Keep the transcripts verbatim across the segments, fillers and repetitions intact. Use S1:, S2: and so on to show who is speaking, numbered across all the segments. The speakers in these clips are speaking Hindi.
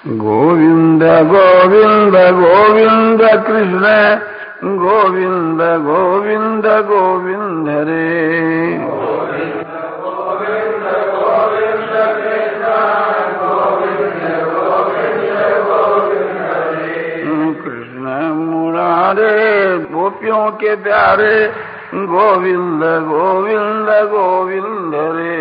S1: गोविंद गोविंद गोविंद कृष्ण गोविंद गोविंद गोविंद रे। कृष्ण मुरारे गोपियों के प्यारे गोविंद गोविंद गोविंद रे।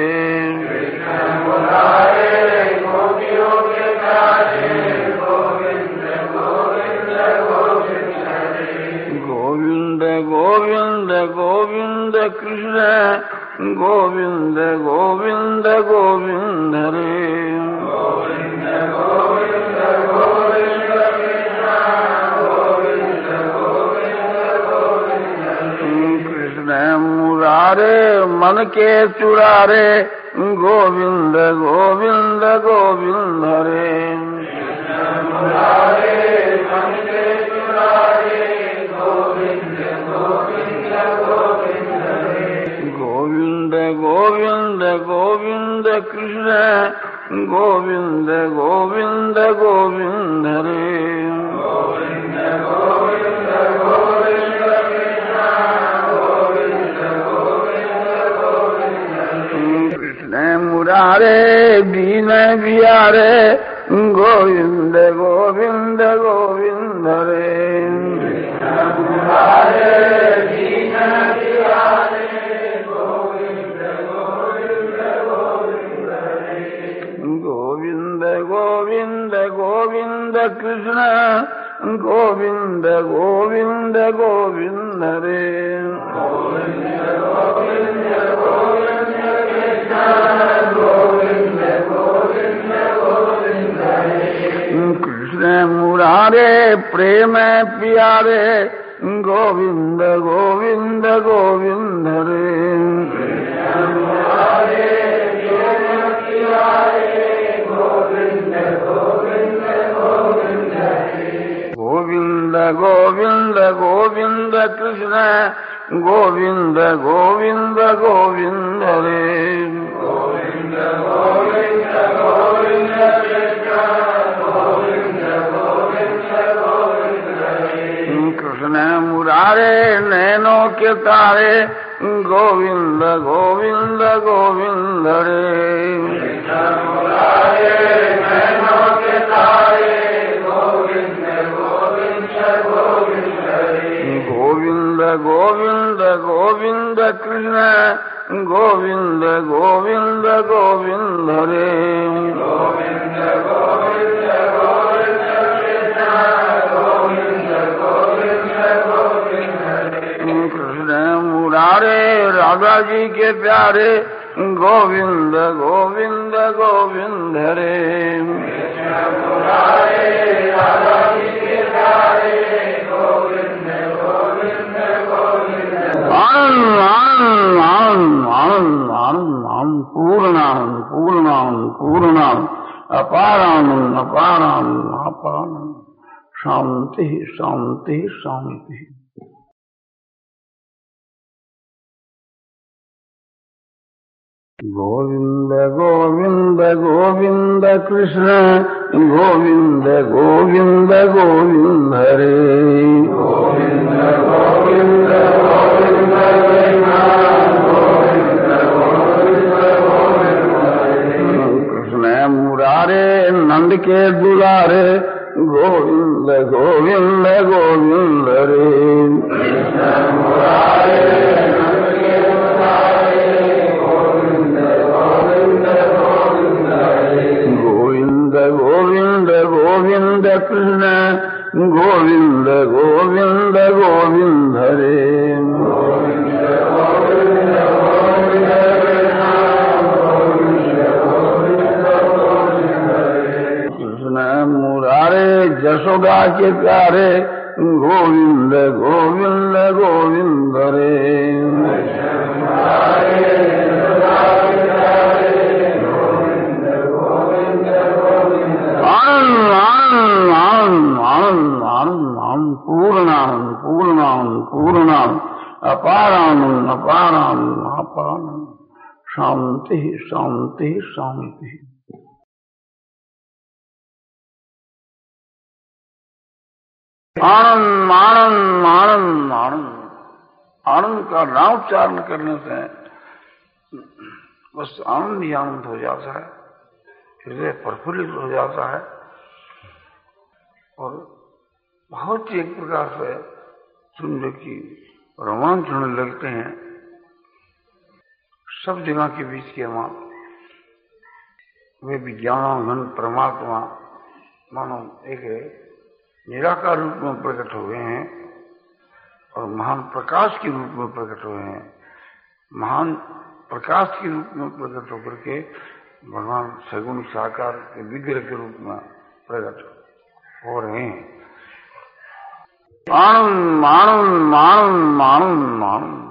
S1: गोपियों के प्यारे गोविंद गोविंद गोविंद रे। गोविंद गोविंद गोविंद कृष्ण गोविंद गोविंद गोविंद रे। गोविंद गोविंद गोविंद कृष्ण गोविंद गोविंद गोविंद रे। कृष्ण मुरारे मन के चुरारे गोविंद गोविंद गोविंद रे। कृष्ण मुरारे मन के चुरारे गोविंद गोविंद गोविंद रे। गोविंद गोविंद गोविंद कृष्ण गोविंद गोविंद गोविंद रे। गोविंद गोविंद गोविंद कृष्ण गोविंद गोविंद गोविंद रे। कृष्ण मुरारे दीन बियारे गोविंद गोविंद गोविंद रे। कृष्ण मुरारे दीन बियारे गोविंद गोविंद गोविंद रे। गोविंद गोविंद गोविंद कृष्ण गोविंद गोविंद गोविंद रे। गोविंद गोविंद गोविंद कृष्ण गोविंद गोविंद गोविंद रे। कृष्ण मुरारे प्रेम प्यारे गोविंद गोविंद गोविंद रे। कृष्ण मुरारे प्रेम प्यारे गोविंद गोविंद गोविंद रे। गोविंद गोविंद गोविंद कृष्ण गोविंद गोविंद गोविंद रे। गोविंद गोविंद गोविंद कृष्ण गोविंद गोविंद गोविंद रे। कृष्ण मुरारे नैनों के तारे गोविंद गोविंद गोविंद रे। कृष्ण मुरारे नैनों के तारे गोविंद गोविंद गोविंद रे। गोविंद गोविंद गोविंद कृष्ण गोविंद गोविंद गोविंद रे। गोविंद गोविंद गोविंद कृष्ण गोविंद गोविंद गोविंद रे। कृष्ण मुरारे राधा जी के प्यारे गोविंद गोविंद गोविंद रे। कृष्ण मुरारे राधा जी के प्यारे गोविंद गोविंद गोविंद रे। आनंद आनंद आनंद आनंद आनंद आनंद पूर्णानंद पूर्णानंद पूर्णानंद अपारानंद अपारानंद अपारानंद। शांति शांति शांति। गोविंद गोविंद गोविंद कृष्ण गोविंद गोविंद गोविंद रे। गोविंद गोविंद गोविंद कृष्ण गोविंद गोविंद गोविंद रे। कृष्ण मुरारे नंद के दुलारे गोविंद गोविंद गोविंद रे। कृष्ण मुरारे नंद के दुलारे गोविंद गोविंद गोविंद रे। गोविंद गोविंद गोविंद कृष्ण गोविंद गोविंद गोविंद रे। गोविंद गोविंद गोविंद कृष्ण गोविंद गोविंद गोविंद रे। कृष्ण मुरारे जशोदा के प्यारे गोविंद गोविंद गोविंद रे। कृष्ण मुरारे जशोदा के प्यारे गोविंद गोविंद गोविंद रे। आनंद आनंद आनंद आनंद आनंद आनंद पूर्णानंद पूर्णानंद पूर्णानंद अपारानंद अपारानंद अपारानंद। शांति शांति शांति। आनंद आनंद आनंद आनंद आनंद का नामोच्चारण करने से बस आनंद ही आनंद हो जाता है, हृदय प्रफुल्लित हो जाता है और बहुत ही एक प्रकार से सुंदर की रोमांच होने लगते हैं। सब जगह के बीच के मां वे विज्ञान परमात्मा मानो एक निराकार रूप में प्रकट हुए हैं और महान प्रकाश के रूप में प्रकट हुए हैं। महान प्रकाश के रूप में प्रकट होकर के भगवान सगुण साकार के विग्रह के रूप में प्रकट हो रहे हैं। आनंद आनंद आनंद आनंद आनंद